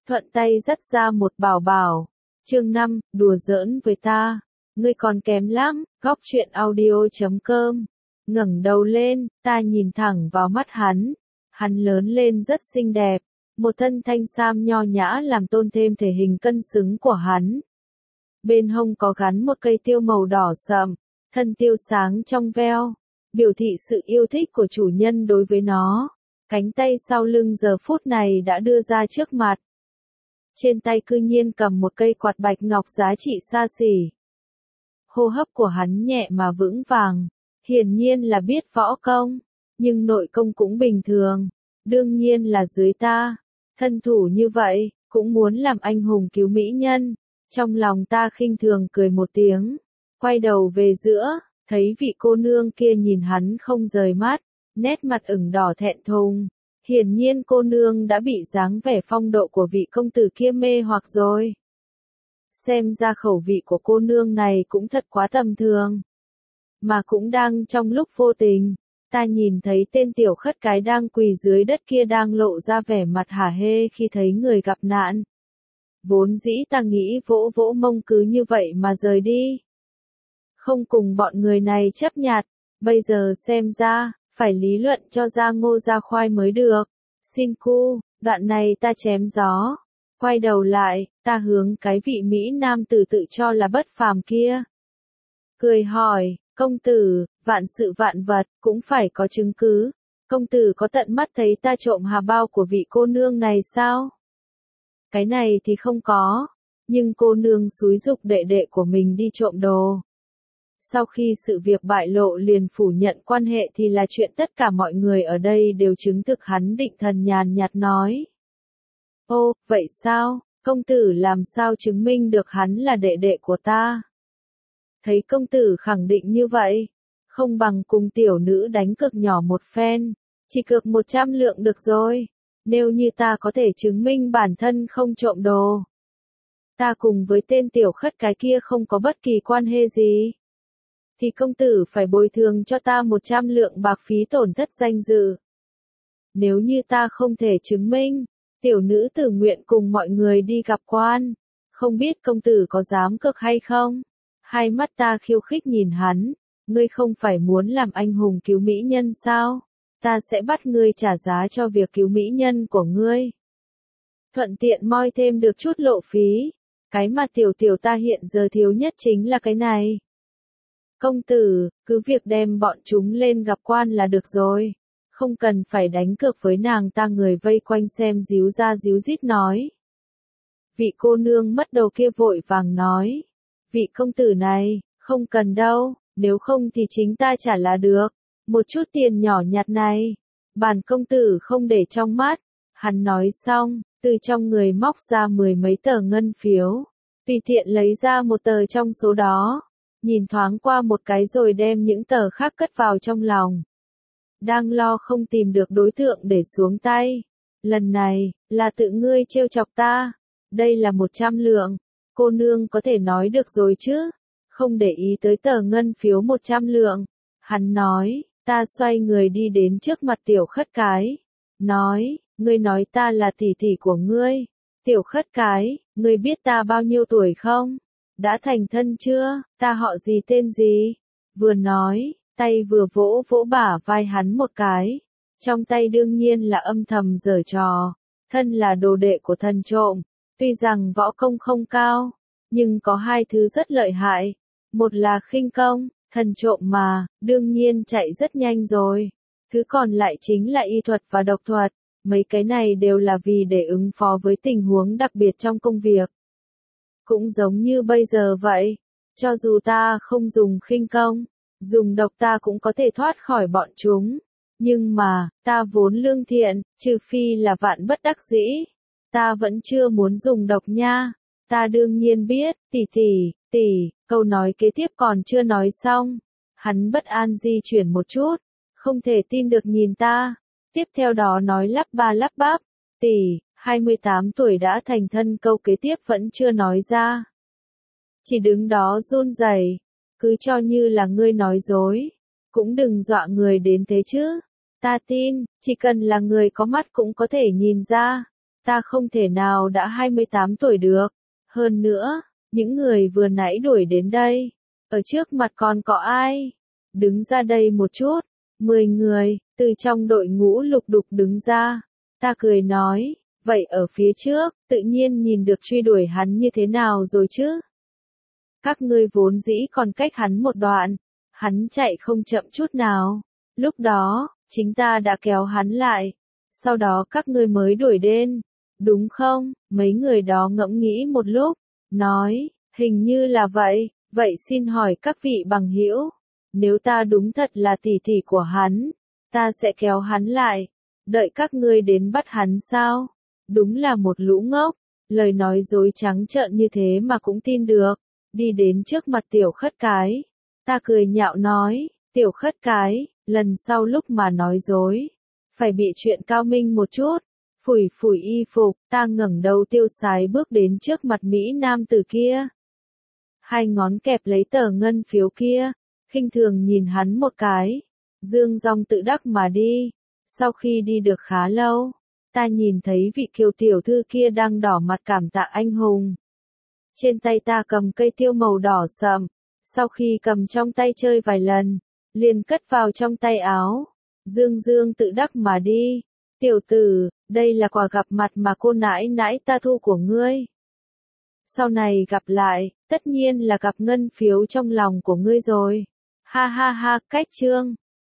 thuận tay dắt ra một bảo bảo. Chương 5, đùa giỡn với ta. Ngươi còn kém lắm, góc truyện audio.com. Ngẩng đầu lên, ta nhìn thẳng vào mắt hắn. Hắn lớn lên rất xinh đẹp. Một thân thanh sam nho nhã làm tôn thêm thể hình cân xứng của hắn. Bên hông có gắn một cây tiêu màu đỏ sậm, thân tiêu sáng trong veo, biểu thị sự yêu thích của chủ nhân đối với nó. Cánh tay sau lưng giờ phút này đã đưa ra trước mặt. Trên tay cư nhiên cầm một cây quạt bạch ngọc giá trị xa xỉ. Hô hấp của hắn nhẹ mà vững vàng, hiển nhiên là biết võ công, nhưng nội công cũng bình thường, đương nhiên là dưới ta. Thân thủ như vậy, cũng muốn làm anh hùng cứu mỹ nhân. Trong lòng ta khinh thường cười một tiếng, quay đầu về giữa, thấy vị cô nương kia nhìn hắn không rời mắt, nét mặt ửng đỏ thẹn thùng. Hiển nhiên cô nương đã bị dáng vẻ phong độ của vị công tử kia mê hoặc rồi. Xem ra khẩu vị của cô nương này cũng thật quá tầm thường. Mà cũng đang trong lúc vô tình, ta nhìn thấy tên tiểu khất cái đang quỳ dưới đất kia đang lộ ra vẻ mặt hả hê khi thấy người gặp nạn. Vốn dĩ ta nghĩ vỗ vỗ mông cứ như vậy mà rời đi. Không cùng bọn người này chấp nhặt, bây giờ xem ra, phải lý luận cho ra ngô ra khoai mới được. Xin cu, đoạn này ta chém gió. Quay đầu lại, ta hướng cái vị Mỹ nam tử tự cho là bất phàm kia. Cười hỏi, công tử, vạn sự vạn vật, cũng phải có chứng cứ. Công tử có tận mắt thấy ta trộm hà bao của vị cô nương này sao? Cái này thì không có, nhưng cô nương xúi giục đệ đệ của mình đi trộm đồ. Sau khi sự việc bại lộ liền phủ nhận quan hệ thì là chuyện tất cả mọi người ở đây đều chứng thực. Hắn định thần nhàn nhạt nói. Ô, vậy sao, công tử làm sao chứng minh được hắn là đệ đệ của ta? Thấy công tử khẳng định như vậy, không bằng cùng tiểu nữ đánh cược nhỏ một phen, chỉ cược 100 lượng được rồi. Nếu như ta có thể chứng minh bản thân không trộm đồ, ta cùng với tên tiểu khất cái kia không có bất kỳ quan hệ gì, thì công tử phải bồi thường cho ta 100 lượng bạc phí tổn thất danh dự. Nếu như ta không thể chứng minh, tiểu nữ tử nguyện cùng mọi người đi gặp quan, không biết công tử có dám cược hay không? Hai mắt ta khiêu khích nhìn hắn, ngươi không phải muốn làm anh hùng cứu mỹ nhân sao? Ta sẽ bắt ngươi trả giá cho việc cứu mỹ nhân của ngươi. Thuận tiện moi thêm được chút lộ phí. Cái mà tiểu ta hiện giờ thiếu nhất chính là cái này. Công tử, cứ việc đem bọn chúng lên gặp quan là được rồi. Không cần phải đánh cược với nàng ta. Người vây quanh xem díu ra díu dít nói. Vị cô nương mất đầu kia vội vàng nói. Vị công tử này, không cần đâu, nếu không thì chính ta trả là được. Một chút tiền nhỏ nhặt này, bản công tử không để trong mắt. Hắn nói xong, từ trong người móc ra 10 mấy tờ ngân phiếu, tùy tiện lấy ra một tờ trong số đó, nhìn thoáng qua một cái rồi đem những tờ khác cất vào trong lòng. Đang lo không tìm được đối tượng để xuống tay. Lần này, là tự ngươi trêu chọc ta. Đây là 100 lượng, cô nương có thể nói được rồi chứ, không để ý tới tờ ngân phiếu 100 lượng. Hắn nói. Ta xoay người đi đến trước mặt tiểu khất cái. Nói, ngươi nói ta là tỷ tỷ của ngươi. Tiểu khất cái, ngươi biết ta bao nhiêu tuổi không? Đã thành thân chưa? Ta họ gì tên gì? Vừa nói, tay vừa vỗ vỗ bả vai hắn một cái. Trong tay đương nhiên là âm thầm giở trò. Thân là đồ đệ của thần trộm. Tuy rằng võ công không cao, nhưng có hai thứ rất lợi hại. Một là khinh công. Thần trộm mà, đương nhiên chạy rất nhanh rồi. Thứ còn lại chính là y thuật và độc thuật. Mấy cái này đều là vì để ứng phó với tình huống đặc biệt trong công việc. Cũng giống như bây giờ vậy. Cho dù ta không dùng khinh công, dùng độc ta cũng có thể thoát khỏi bọn chúng. Nhưng mà, ta vốn lương thiện, trừ phi là vạn bất đắc dĩ. Ta vẫn chưa muốn dùng độc nha. Ta đương nhiên biết, tỷ, câu nói kế tiếp còn chưa nói xong. Hắn bất an di chuyển một chút, không thể tin được nhìn ta. Tiếp theo đó nói lắp ba lắp bắp, tỷ, 28 tuổi đã thành thân. Câu kế tiếp vẫn chưa nói ra. Chỉ đứng đó run rẩy, cứ cho như là ngươi nói dối. Cũng đừng dọa người đến thế chứ. Ta tin, chỉ cần là người có mắt cũng có thể nhìn ra. ta không thể nào đã 28 tuổi được. Hơn nữa, những người vừa nãy đuổi đến đây, ở trước mặt còn có ai? Đứng ra đây một chút. 10 người, từ trong đội ngũ lục đục đứng ra. Ta cười nói, vậy ở phía trước, tự nhiên nhìn được truy đuổi hắn như thế nào rồi chứ? Các ngươi vốn dĩ còn cách hắn một đoạn, hắn chạy không chậm chút nào. Lúc đó, chính ta đã kéo hắn lại, sau đó các ngươi mới đuổi đến, đúng không? Mấy người đó ngẫm nghĩ một lúc, nói, hình như là vậy, vậy xin hỏi các vị bằng hữu, nếu ta đúng thật là tỷ tỷ của hắn, ta sẽ kéo hắn lại, đợi các ngươi đến bắt hắn sao? Đúng là một lũ ngốc, lời nói dối trắng trợn như thế mà cũng tin được. Đi đến trước mặt Tiểu Khất Cái, ta cười nhạo nói, Tiểu Khất Cái, lần sau lúc mà nói dối, phải bị chuyện cao minh một chút. Phủi phủi y phục, ta ngẩng đầu tiêu sái bước đến trước mặt Mỹ Nam tử kia. Hai ngón kẹp lấy tờ ngân phiếu kia, khinh thường nhìn hắn một cái, dương dong tự đắc mà đi. Sau khi đi được khá lâu, ta nhìn thấy vị kiều tiểu thư kia đang đỏ mặt cảm tạ anh hùng. Trên tay ta cầm cây tiêu màu đỏ sậm, sau khi cầm trong tay chơi vài lần, liền cất vào trong tay áo, dương dương tự đắc mà đi. Tiểu tử, đây là quà gặp mặt mà cô nãi nãi ta thu của ngươi. Sau này gặp lại, tất nhiên là gặp ngân phiếu trong lòng của ngươi rồi. Ha ha ha, cách chương.